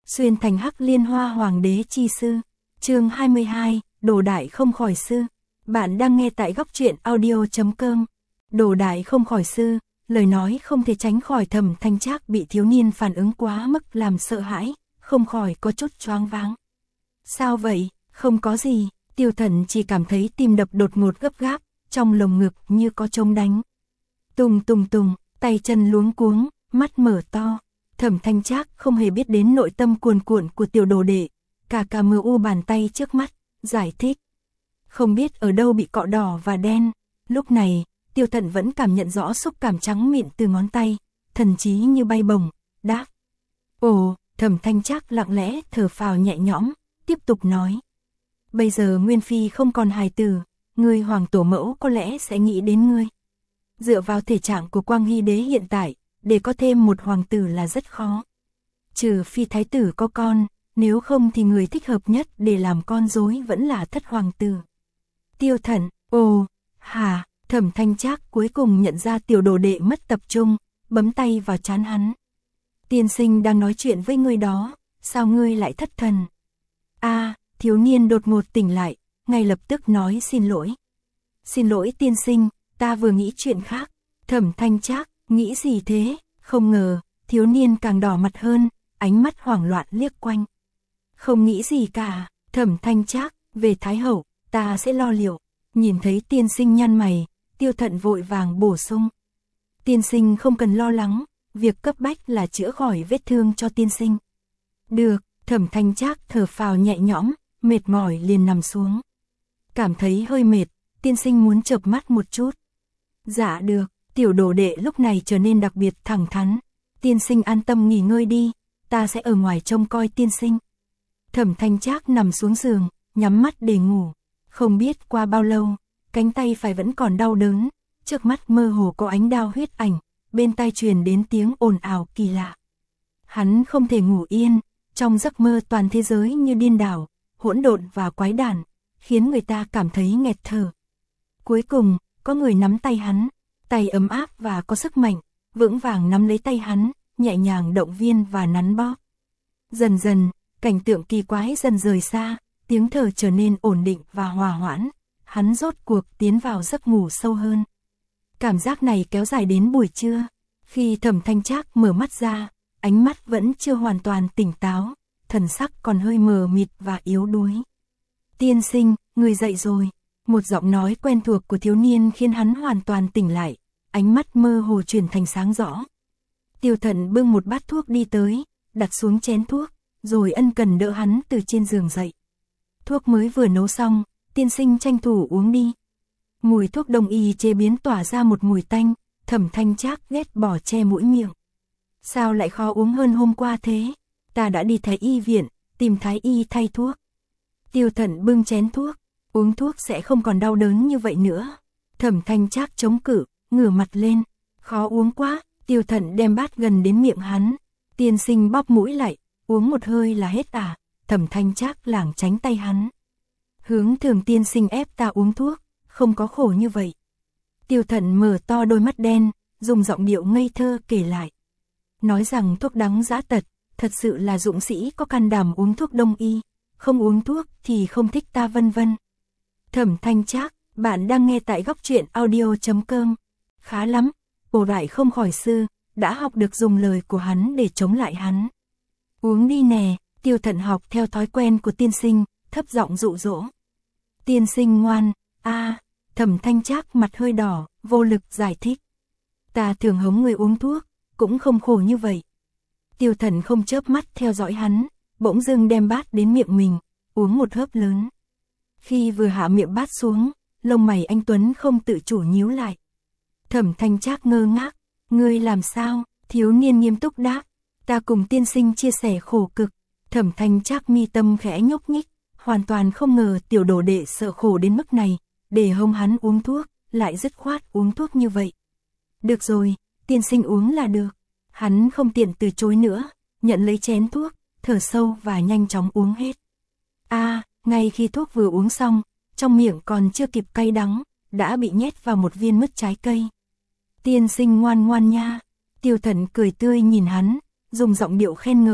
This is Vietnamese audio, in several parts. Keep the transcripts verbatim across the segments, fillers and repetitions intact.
xuyên thành hắc liên hoa hoàng đế chi sư. Chương hai mươi hai, đồ đại không khỏi sư. Bạn đang nghe tại góc truyện audio chấm com. Đồ đại không khỏi sư, lời nói không thể tránh khỏi Thẩm Thanh Trác bị thiếu niên phản ứng quá mức làm sợ hãi, không khỏi có chút choáng váng. Sao vậy? Không có gì, Tiêu Thần chỉ cảm thấy tim đập đột ngột gấp gáp, trong lồng ngực như có trống đánh. Tùng tùng tùng, tay chân luống cuống, mắt mở to. Thẩm Thanh Trác không hề biết đến nội tâm cuồn cuộn của tiểu đồ đệ, cả cả mờ u bàn tay trước mắt, giải thích. Không biết ở đâu bị cọ đỏ và đen, lúc này, Tiêu Thần vẫn cảm nhận rõ xúc cảm trắng mịn từ ngón tay, thần trí như bay bổng, đáp. Ồ, Thẩm Thanh Trác lặng lẽ thở phào nhẹ nhõm, tiếp tục nói. Bây giờ Nguyên Phi không còn hài tử, ngươi hoàng tổ mẫu có lẽ sẽ nghĩ đến ngươi. Dựa vào thể trạng của Quang Hy đế hiện tại, để có thêm một hoàng tử là rất khó. Trừ phi thái tử có con, nếu không thì người thích hợp nhất để làm con rối vẫn là thất hoàng tử. Tiêu Thần, ồ, hả, Thẩm Thanh Trác cuối cùng nhận ra tiểu đồ đệ mất tập trung, bấm tay vào trán hắn. Tiên sinh đang nói chuyện với ngươi đó, sao ngươi lại thất thần? A, thiếu niên đột ngột tỉnh lại, ngay lập tức nói xin lỗi. Xin lỗi tiên sinh, ta vừa nghĩ chuyện khác. Thẩm Thanh Trác, nghĩ gì thế? Không ngờ, thiếu niên càng đỏ mặt hơn, ánh mắt hoảng loạn liếc quanh. Không nghĩ gì cả, Thẩm Thanh Trác, về Thái Hậu, ta sẽ lo liệu. Nhìn thấy tiên sinh nhăn mày, Tiêu Thận vội vàng bổ sung. Tiên sinh không cần lo lắng, việc cấp bách là chữa khỏi vết thương cho tiên sinh. Được, Thẩm Thanh Trác thở phào nhẹ nhõm, mệt mỏi liền nằm xuống. Cảm thấy hơi mệt, tiên sinh muốn chợp mắt một chút. Dạ được, tiểu đồ đệ lúc này trở nên đặc biệt thẳng thắn. Tiên sinh an tâm nghỉ ngơi đi, ta sẽ ở ngoài trông coi tiên sinh. Thẩm Thanh Trác nằm xuống giường, nhắm mắt để ngủ. Không biết qua bao lâu, cánh tay phải vẫn còn đau đớn, trước mắt mơ hồ có ánh đao huyết ảnh, bên tai truyền đến tiếng ồn ào kỳ lạ. Hắn không thể ngủ yên, trong giấc mơ toàn thế giới như điên đảo, hỗn độn và quái đản, khiến người ta cảm thấy nghẹt thở. Cuối cùng, có người nắm tay hắn, tay ấm áp và có sức mạnh, vững vàng nắm lấy tay hắn, nhẹ nhàng động viên và nắn bóp. Dần dần, cảnh tượng kỳ quái dần rời xa, tiếng thở trở nên ổn định và hòa hoãn, hắn rốt cuộc tiến vào giấc ngủ sâu hơn. Cảm giác này kéo dài đến buổi trưa, khi Thẩm Thanh Trác mở mắt ra, ánh mắt vẫn chưa hoàn toàn tỉnh táo, thần sắc còn hơi mờ mịt và yếu đuối. Tiên sinh, người dậy rồi. Một giọng nói quen thuộc của thiếu niên khiến hắn hoàn toàn tỉnh lại, ánh mắt mơ hồ chuyển thành sáng rõ. Tiêu Thận bưng một bát thuốc đi tới, đặt xuống chén thuốc, rồi ân cần đỡ hắn từ trên giường dậy. Thuốc mới vừa nấu xong, tiên sinh tranh thủ uống đi. Mùi thuốc đông y chế biến tỏa ra một mùi tanh, Thẩm Thanh Trác ghét bỏ che mũi miệng. Sao lại khó uống hơn hôm qua thế? Ta đã đi thái y viện, tìm thái y thay thuốc. Tiêu Thận bưng chén thuốc, uống thuốc sẽ không còn đau đớn như vậy nữa. Thẩm Thanh Trác chống cự, ngửa mặt lên. Khó uống quá, Tiêu Thận đem bát gần đến miệng hắn. Tiên sinh bóp mũi lại, uống một hơi là hết à? Thẩm Thanh Trác lảng tránh tay hắn. Hướng Thường tiên sinh ép ta uống thuốc, không có khổ như vậy. Tiêu Thận mở to đôi mắt đen, dùng giọng điệu ngây thơ kể lại. Nói rằng thuốc đắng dã tật, thật sự là dũng sĩ có can đảm uống thuốc đông y, không uống thuốc thì không thích ta vân vân. Thẩm Thanh Trác, bạn đang nghe tại góc truyện audio chấm com. Khá lắm, Bồ Đại không khỏi sư, đã học được dùng lời của hắn để chống lại hắn. Uống đi nè, Tiêu Thận học theo thói quen của tiên sinh, thấp giọng dụ dỗ. Tiên sinh ngoan, a, à, Thẩm Thanh Trác mặt hơi đỏ, vô lực giải thích. Ta thường hống người uống thuốc, cũng không khổ như vậy. Tiêu Thận không chớp mắt theo dõi hắn, bỗng dưng đem bát đến miệng mình, uống một hớp lớn. Khi vừa hạ miệng bát xuống, lông mày anh Tuấn không tự chủ nhíu lại. Thẩm Thanh Trác ngơ ngác, ngươi làm sao? Thiếu niên nghiêm túc đáp, ta cùng tiên sinh chia sẻ khổ cực. Thẩm Thanh Trác mi tâm khẽ nhúc nhích, hoàn toàn không ngờ tiểu đồ đệ sợ khổ đến mức này, để hông hắn uống thuốc, lại dứt khoát uống thuốc như vậy. Được rồi, tiên sinh uống là được. Hắn không tiện từ chối nữa, nhận lấy chén thuốc, thở sâu và nhanh chóng uống hết. A, à, ngay khi thuốc vừa uống xong, trong miệng còn chưa kịp cay đắng, đã bị nhét vào một viên mứt trái cây. Tiên sinh ngoan ngoan nha. Tiêu Thận cười tươi nhìn hắn, dùng giọng điệu khen ngợi,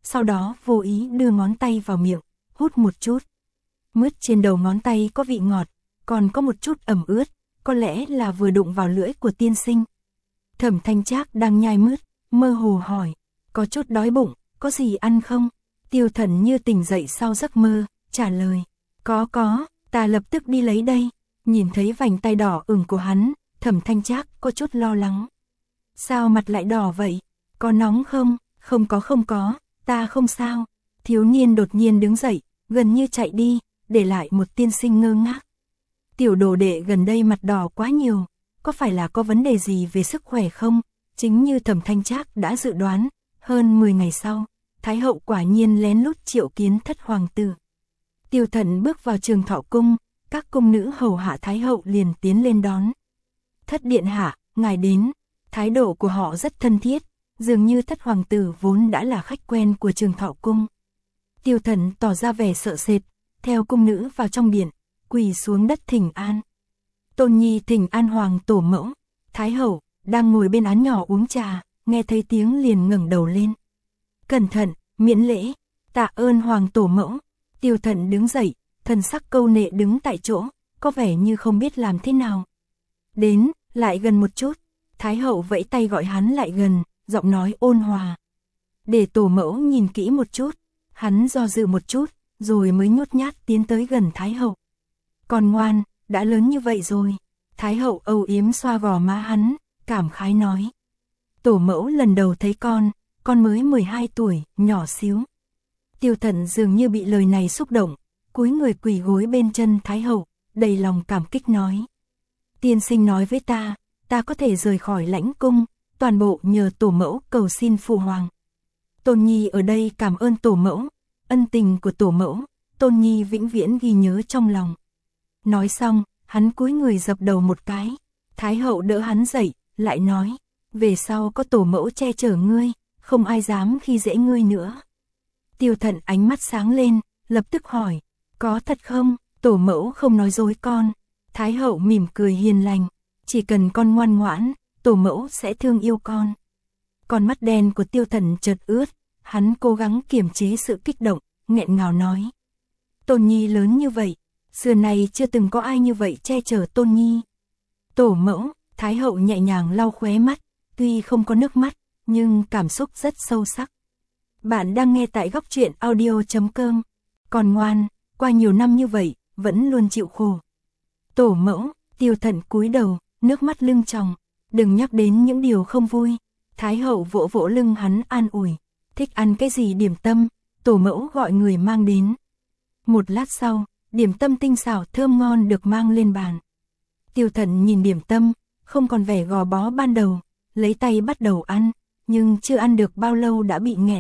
sau đó vô ý đưa ngón tay vào miệng, hút một chút. Mứt trên đầu ngón tay có vị ngọt, còn có một chút ẩm ướt, có lẽ là vừa đụng vào lưỡi của tiên sinh. Thẩm Thanh Trác đang nhai mứt, mơ hồ hỏi, có chút đói bụng, có gì ăn không? Tiêu Thần như tỉnh dậy sau giấc mơ, trả lời, có có, ta lập tức đi lấy đây. Nhìn thấy vành tay đỏ ửng của hắn, Thẩm Thanh Trác có chút lo lắng. Sao mặt lại đỏ vậy? Có nóng không? Không có không có, ta không sao. Thiếu niên đột nhiên đứng dậy, gần như chạy đi, để lại một tiên sinh ngơ ngác. Tiểu đồ đệ gần đây mặt đỏ quá nhiều, có phải là có vấn đề gì về sức khỏe không? Chính như Thẩm Thanh Trác đã dự đoán, hơn mười ngày sau, Thái hậu quả nhiên lén lút triệu kiến thất hoàng tử. Tiêu Thần bước vào Trường Thọ cung, các cung nữ hầu hạ Thái hậu liền tiến lên đón. Thất điện hạ, ngài đến. Thái độ của họ rất thân thiết, dường như thất hoàng tử vốn đã là khách quen của Trường Thọ cung. Tiêu Thần tỏ ra vẻ sợ sệt, theo cung nữ vào trong điện, quỳ xuống đất thỉnh an. Tôn Nhi thỉnh an hoàng tổ mẫu. Thái hậu đang ngồi bên án nhỏ uống trà, nghe thấy tiếng liền ngẩng đầu lên. Cẩn thận, miễn lễ, tạ ơn hoàng tổ mẫu. Tiêu Thần đứng dậy, thần sắc câu nệ đứng tại chỗ, có vẻ như không biết làm thế nào. Đến, lại gần một chút. Thái hậu vẫy tay gọi hắn lại gần, giọng nói ôn hòa. Để tổ mẫu nhìn kỹ một chút. Hắn do dự một chút, rồi mới nhút nhát tiến tới gần Thái hậu. Con ngoan, đã lớn như vậy rồi. Thái hậu âu yếm xoa gò má hắn, cảm khái nói. Tổ mẫu lần đầu thấy con, con mới mười hai tuổi, nhỏ xíu. Tiêu Thần dường như bị lời này xúc động, cúi người quỳ gối bên chân Thái hậu, đầy lòng cảm kích nói. Tiên sinh nói với ta, ta có thể rời khỏi lãnh cung, toàn bộ nhờ tổ mẫu cầu xin phụ hoàng. Tôn Nhi ở đây cảm ơn tổ mẫu, ân tình của tổ mẫu, Tôn Nhi vĩnh viễn ghi nhớ trong lòng. Nói xong, hắn cúi người dập đầu một cái, Thái hậu đỡ hắn dậy, lại nói, về sau có tổ mẫu che chở ngươi, không ai dám khi dễ ngươi nữa. Tiêu Thần ánh mắt sáng lên, lập tức hỏi, có thật không, tổ mẫu không nói dối con. Thái hậu mỉm cười hiền lành, chỉ cần con ngoan ngoãn, tổ mẫu sẽ thương yêu con. Con mắt đen của Tiêu Thần chợt ướt, hắn cố gắng kiềm chế sự kích động, nghẹn ngào nói. Tôn Nhi lớn như vậy, xưa nay chưa từng có ai như vậy che chở Tôn Nhi. Tổ mẫu, Thái hậu nhẹ nhàng lau khóe mắt, tuy không có nước mắt, nhưng cảm xúc rất sâu sắc. Bạn đang nghe tại góc truyện audio chấm com. Còn ngoan, qua nhiều năm như vậy, vẫn luôn chịu khổ. Tổ mẫu, Tiêu Thần cúi đầu, nước mắt lưng tròng, đừng nhắc đến những điều không vui. Thái hậu vỗ vỗ lưng hắn an ủi, thích ăn cái gì điểm tâm, tổ mẫu gọi người mang đến. Một lát sau, điểm tâm tinh xảo thơm ngon được mang lên bàn. Tiêu Thần nhìn điểm tâm, không còn vẻ gò bó ban đầu, lấy tay bắt đầu ăn, nhưng chưa ăn được bao lâu đã bị nghẹn.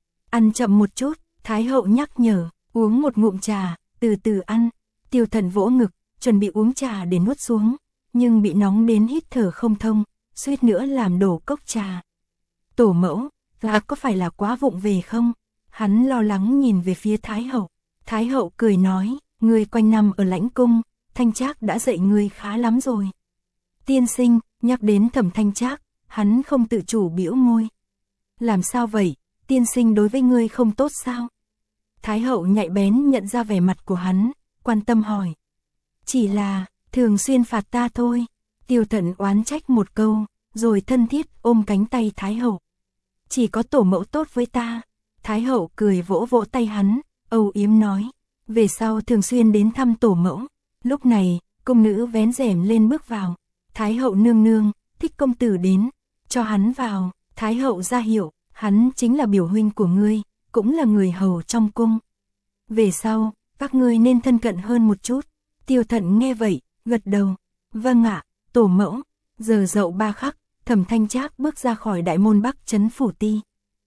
Ăn chậm một chút, Thái hậu nhắc nhở, uống một ngụm trà, từ từ ăn. Tiêu Thần vỗ ngực, chuẩn bị uống trà để nuốt xuống, nhưng bị nóng đến hít thở không thông, suýt nữa làm đổ cốc trà. Tổ mẫu, gã có phải là quá vụng về không? Hắn lo lắng nhìn về phía Thái hậu. Thái hậu cười nói, ngươi quanh năm ở lãnh cung, Thanh Trác đã dạy ngươi khá lắm rồi. Tiên sinh, nhắc đến Thẩm Thanh Trác, hắn không tự chủ bĩu môi. Làm sao vậy, tiên sinh đối với ngươi không tốt sao? Thái hậu nhạy bén nhận ra vẻ mặt của hắn, quan tâm hỏi. Chỉ là, thường xuyên phạt ta thôi. Tiêu Thần oán trách một câu, rồi thân thiết ôm cánh tay Thái hậu. Chỉ có tổ mẫu tốt với ta. Thái hậu cười vỗ vỗ tay hắn, âu yếm nói. Về sau thường xuyên đến thăm tổ mẫu. Lúc này, cung nữ vén rèm lên bước vào. Thái hậu nương nương, thích công tử đến, cho hắn vào. Thái hậu ra hiệu, hắn chính là biểu huynh của ngươi, cũng là người hầu trong cung. Về sau, các ngươi nên thân cận hơn một chút. Tiêu Thần nghe vậy, gật đầu. Vâng ạ, tổ mẫu. Giờ dậu ba khắc, Thẩm Thanh Trác bước ra khỏi đại môn Bắc Trấn phủ ti.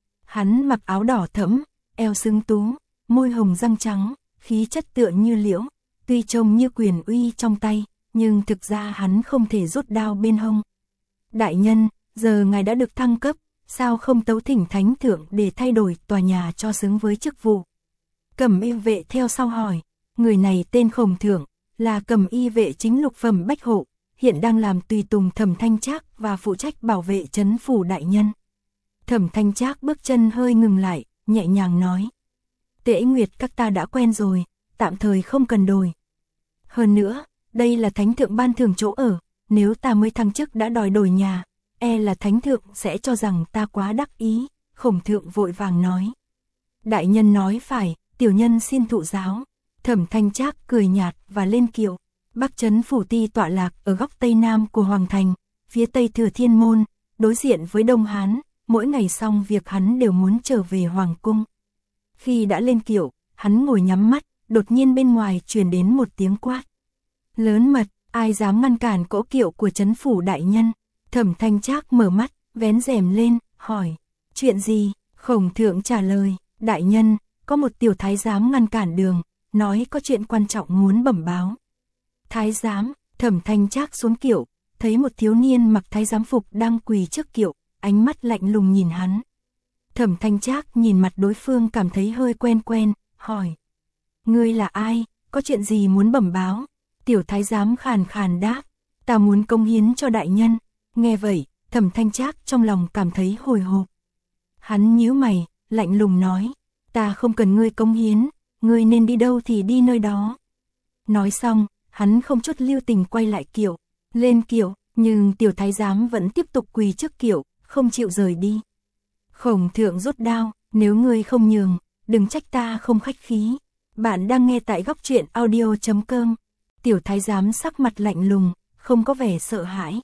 Hắn mặc áo đỏ thẫm, eo sưng tú, môi hồng răng trắng, khí chất tựa như liễu, tuy trông như quyền uy trong tay, nhưng thực ra hắn không thể rút đao bên hông. Đại nhân, giờ ngài đã được thăng cấp, sao không tấu thỉnh thánh thượng để thay đổi tòa nhà cho xứng với chức vụ? Cẩm y vệ theo sau hỏi, người này tên Khổng Thượng, là cẩm y vệ chính lục phẩm bách hộ, hiện đang làm tùy tùng Thẩm Thanh Trác và phụ trách bảo vệ trấn phủ đại nhân. Thẩm Thanh Trác bước chân hơi ngừng lại, nhẹ nhàng nói. Tễ Nguyệt các ta đã quen rồi, tạm thời không cần đổi. Hơn nữa, đây là thánh thượng ban thưởng chỗ ở, nếu ta mới thăng chức đã đòi đổi nhà, e là thánh thượng sẽ cho rằng ta quá đắc ý, Khổng thượng vội vàng nói. Đại nhân nói phải, tiểu nhân xin thụ giáo. Thẩm Thanh Trác cười nhạt và lên kiệu. Bắc trấn phủ ti tọa lạc ở góc tây nam của Hoàng thành, phía tây Thừa Thiên môn, đối diện với Đông Hán, mỗi ngày xong việc hắn đều muốn trở về hoàng cung. Khi đã lên kiệu, hắn ngồi nhắm mắt, đột nhiên bên ngoài truyền đến một tiếng quát. Lớn mật, ai dám ngăn cản cỗ kiệu của trấn phủ đại nhân? Thẩm Thanh Trác mở mắt, vén rèm lên, hỏi. Chuyện gì? Khổng thượng trả lời. Đại nhân, có một tiểu thái giám ngăn cản đường, nói có chuyện quan trọng muốn bẩm báo. Thái giám? Thẩm Thanh Trác xuống kiệu, thấy một thiếu niên mặc thái giám phục đang quỳ trước kiệu, ánh mắt lạnh lùng nhìn hắn. Thẩm Thanh Trác nhìn mặt đối phương cảm thấy hơi quen quen, hỏi. Ngươi là ai, có chuyện gì muốn bẩm báo? Tiểu thái giám khàn khàn đáp. Ta muốn công hiến cho đại nhân. Nghe vậy, Thẩm Thanh Trác trong lòng cảm thấy hồi hộp. Hắn nhíu mày, lạnh lùng nói. Ta không cần ngươi công hiến, ngươi nên đi đâu thì đi nơi đó. Nói xong, hắn không chút lưu tình quay lại kiệu, lên kiệu, nhưng tiểu thái giám vẫn tiếp tục quỳ trước kiệu, không chịu rời đi. Khổng thượng rút đao, nếu ngươi không nhường, đừng trách ta không khách khí. Bạn đang nghe tại góc truyện audio chấm com. Tiểu thái giám sắc mặt lạnh lùng, không có vẻ sợ hãi.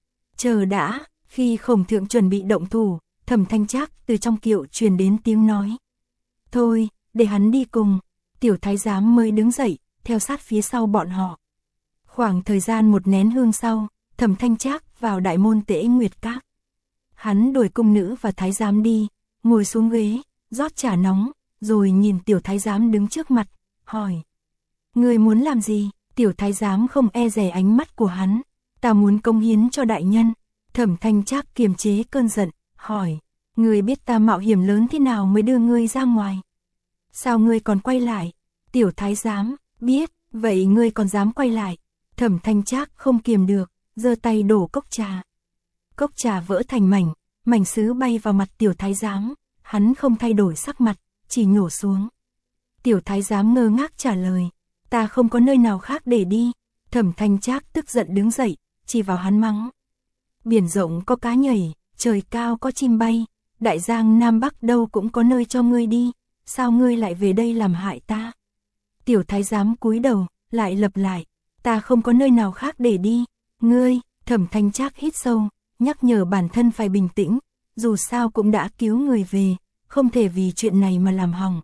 Chờ đã, khi Khổng thượng chuẩn bị động thủ, Thẩm Thanh Trác từ trong kiệu truyền đến tiếng nói. Thôi, để hắn đi cùng. Tiểu thái giám mới đứng dậy, theo sát phía sau bọn họ. Khoảng thời gian một nén hương sau, Thẩm Thanh Trác vào đại môn Tễ Nguyệt Các. Hắn đuổi cung nữ và thái giám đi, ngồi xuống ghế, rót trà nóng, rồi nhìn tiểu thái giám đứng trước mặt, hỏi. Người muốn làm gì? Tiểu thái giám không e dè ánh mắt của hắn. Ta muốn công hiến cho đại nhân. Thẩm Thanh Trác kiềm chế cơn giận, hỏi. Ngươi biết ta mạo hiểm lớn thế nào mới đưa ngươi ra ngoài? Sao ngươi còn quay lại? Tiểu thái giám, biết, vậy ngươi còn dám quay lại? Thẩm Thanh Trác không kiềm được, giơ tay đổ cốc trà. Cốc trà vỡ thành mảnh, mảnh sứ bay vào mặt tiểu thái giám, hắn không thay đổi sắc mặt, chỉ nhổ xuống. Tiểu thái giám ngơ ngác trả lời, ta không có nơi nào khác để đi. Thẩm Thanh Trác tức giận đứng dậy, chỉ vào hắn mắng. Biển rộng có cá nhảy, trời cao có chim bay, đại giang nam bắc đâu cũng có nơi cho ngươi đi, sao ngươi lại về đây làm hại ta? Tiểu thái giám cúi đầu, lại lặp lại, ta không có nơi nào khác để đi. Ngươi, Thẩm Thanh Trác hít sâu, nhắc nhở bản thân phải bình tĩnh, dù sao cũng đã cứu người về, không thể vì chuyện này mà làm hỏng.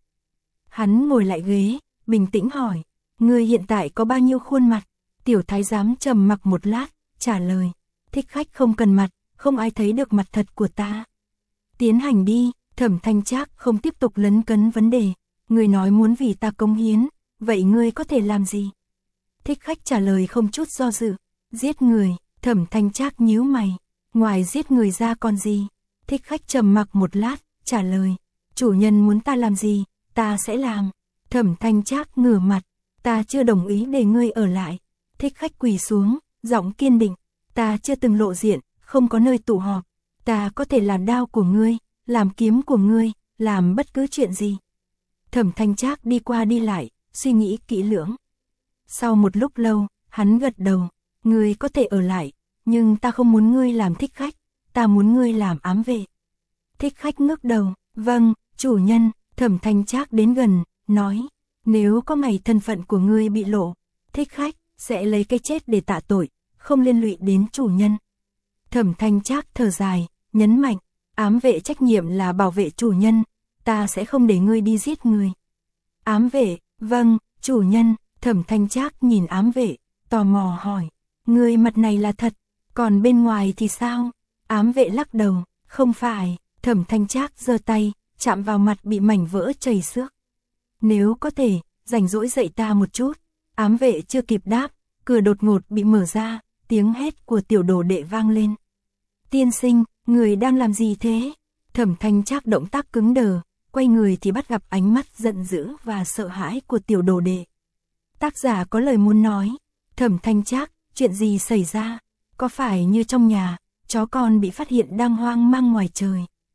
Hắn ngồi lại ghế, bình tĩnh hỏi, ngươi hiện tại có bao nhiêu khuôn mặt? Tiểu thái giám trầm mặc một lát, trả lời, thích khách không cần mặt, không ai thấy được mặt thật của ta. Tiến hành đi. Thẩm Thanh Trác không tiếp tục lấn cấn vấn đề, ngươi nói muốn vì ta cống hiến, vậy ngươi có thể làm gì? Thích khách trả lời không chút do dự, giết người. Thẩm Thanh Trác nhíu mày, ngoài giết người ra còn gì? Thích khách trầm mặc một lát, trả lời, chủ nhân muốn ta làm gì, ta sẽ làm. Thẩm Thanh Trác ngửa mặt, ta chưa đồng ý để ngươi ở lại. Thích khách quỳ xuống, giọng kiên định, ta chưa từng lộ diện, không có nơi tụ họp, ta có thể làm đao của ngươi, làm kiếm của ngươi, làm bất cứ chuyện gì. Thẩm Thanh Trác đi qua đi lại, suy nghĩ kỹ lưỡng. Sau một lúc lâu, hắn gật đầu, ngươi có thể ở lại, nhưng ta không muốn ngươi làm thích khách, ta muốn ngươi làm ám vệ. Thích khách ngước đầu, vâng, chủ nhân. Thẩm Thanh Trác đến gần, nói, nếu có ngày thân phận của ngươi bị lộ, thích khách sẽ lấy cái chết để tạ tội, không liên lụy đến chủ nhân. Thẩm Thanh Trác thở dài, nhấn mạnh, ám vệ trách nhiệm là bảo vệ chủ nhân, ta sẽ không để ngươi đi giết người. Ám vệ, vâng, chủ nhân. Thẩm Thanh Trác nhìn ám vệ, tò mò hỏi, ngươi mặt này là thật, còn bên ngoài thì sao? Ám vệ lắc đầu, không phải. Thẩm Thanh Trác giơ tay, chạm vào mặt bị mảnh vỡ chảy xước. Nếu có thể, rảnh rỗi dạy ta một chút. Ám vệ chưa kịp đáp, cửa đột ngột bị mở ra, tiếng hét của tiểu đồ đệ vang lên. Tiên sinh, người đang làm gì thế? Thẩm Thanh Trác động tác cứng đờ, quay người thì bắt gặp ánh mắt giận dữ và sợ hãi của tiểu đồ đệ. Tác giả có lời muốn nói. Thẩm Thanh Trác, chuyện gì xảy ra? Có phải như trong nhà, chó con bị phát hiện đang hoang mang ngoài trời?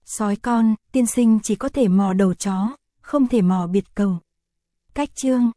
Sói con, tiên sinh chỉ có thể mò đầu chó, không thể mò biệt cầu. Cách chương